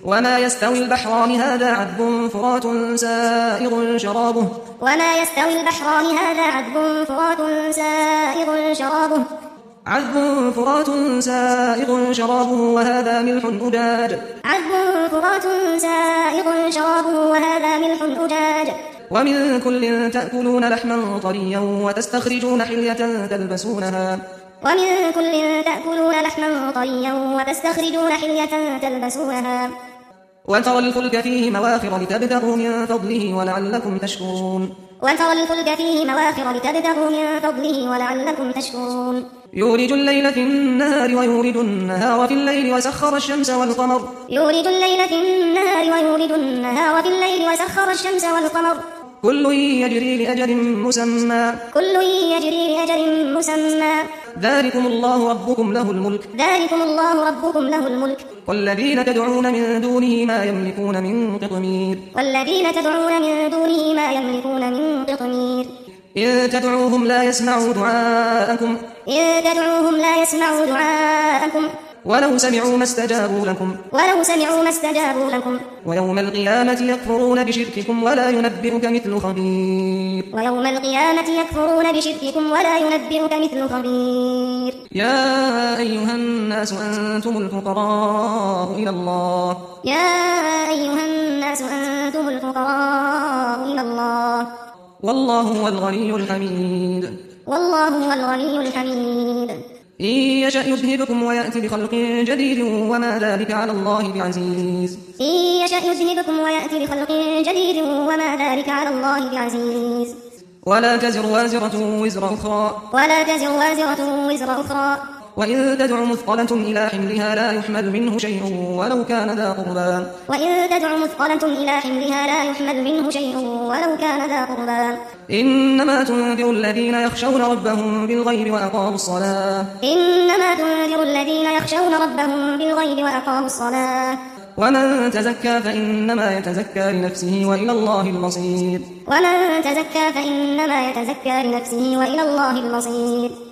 وما يستوي البحران هذا عذب فرات سائغ شرابه وما يستوي البحران هذا عذب فرات سائغ شرابه عذب فرات سائغ شرابه وهذا ملح أجاج عذب فرات سائغ شرابه وهذا ملح أجاج ومن كل تأكلون لحما طريا وتستخرجون حلية تلبسونها ومن كل تأكلون لحما طريا وتستخرجون حلية تلبسونها وترى الفلك فيه مواخر لتبتغوا من فضله ولعلكم تشكرون وترى الفلك فيه مواخر لتبتغوا من فضله ولعلكم تشكرون يولج الليل في النهار ويولج النهار في الليل وسخر الشمس والقمر يولج الليل في النهار ويولج النهار في الليل وسخر الشمس والقمر كل يجري لأجل مسمى كل يجري لأجل مسمى ذلكم الله ربكم له الملك ذلكم الله ربكم له الملك والذين تدعون من دونه ما يملكون من قطمير والذين تدعون من دونه ما يملكون من قطمير إن تدعوهم لا يسمعوا دعاءكم إن تدعوهم لا يسمعوا دعاءكم ولو سمعوا ما استجابوا لكم ولو سمعوا ما استجابوا لكم ويوم القيامة يكفرون بشرككم ولا ينبئك مثل خبير ويوم القيامة يكفرون بشرككم ولا ينبئك مثل خبير يا أيها الناس أنتم الفقراء إلى الله يا أيها الناس أنتم الفقراء إلى الله والله هو الغني الحميد والله هو الغني الحميد إن يشأ يذهبكم ويأتي بخلق جديد وما ذلك على الله بعزيز إن يشأ يذهبكم ويأتي بخلق جديد وما ذلك على الله بعزيز ولا تزر وازرة وزر أخرى ولا تزر وازرة وزر أخرى وإن تدع مثقلة إلى حملها لا يحمل منه شيء ولو كان ذا قربى وإن تدع مثقلة إلى حملها لا يحمل منه شيء ولو كان ذا قربى إنما تنذر الذين يخشون ربهم بالغيب وأقاموا الصلاة إنما تنذر الذين يخشون ربهم بالغيب وأقاموا الصلاة ومن تزكى فإنما يتزكى لنفسه وإلى الله المصير ومن تزكى فإنما يتزكى لنفسه وإلى الله المصير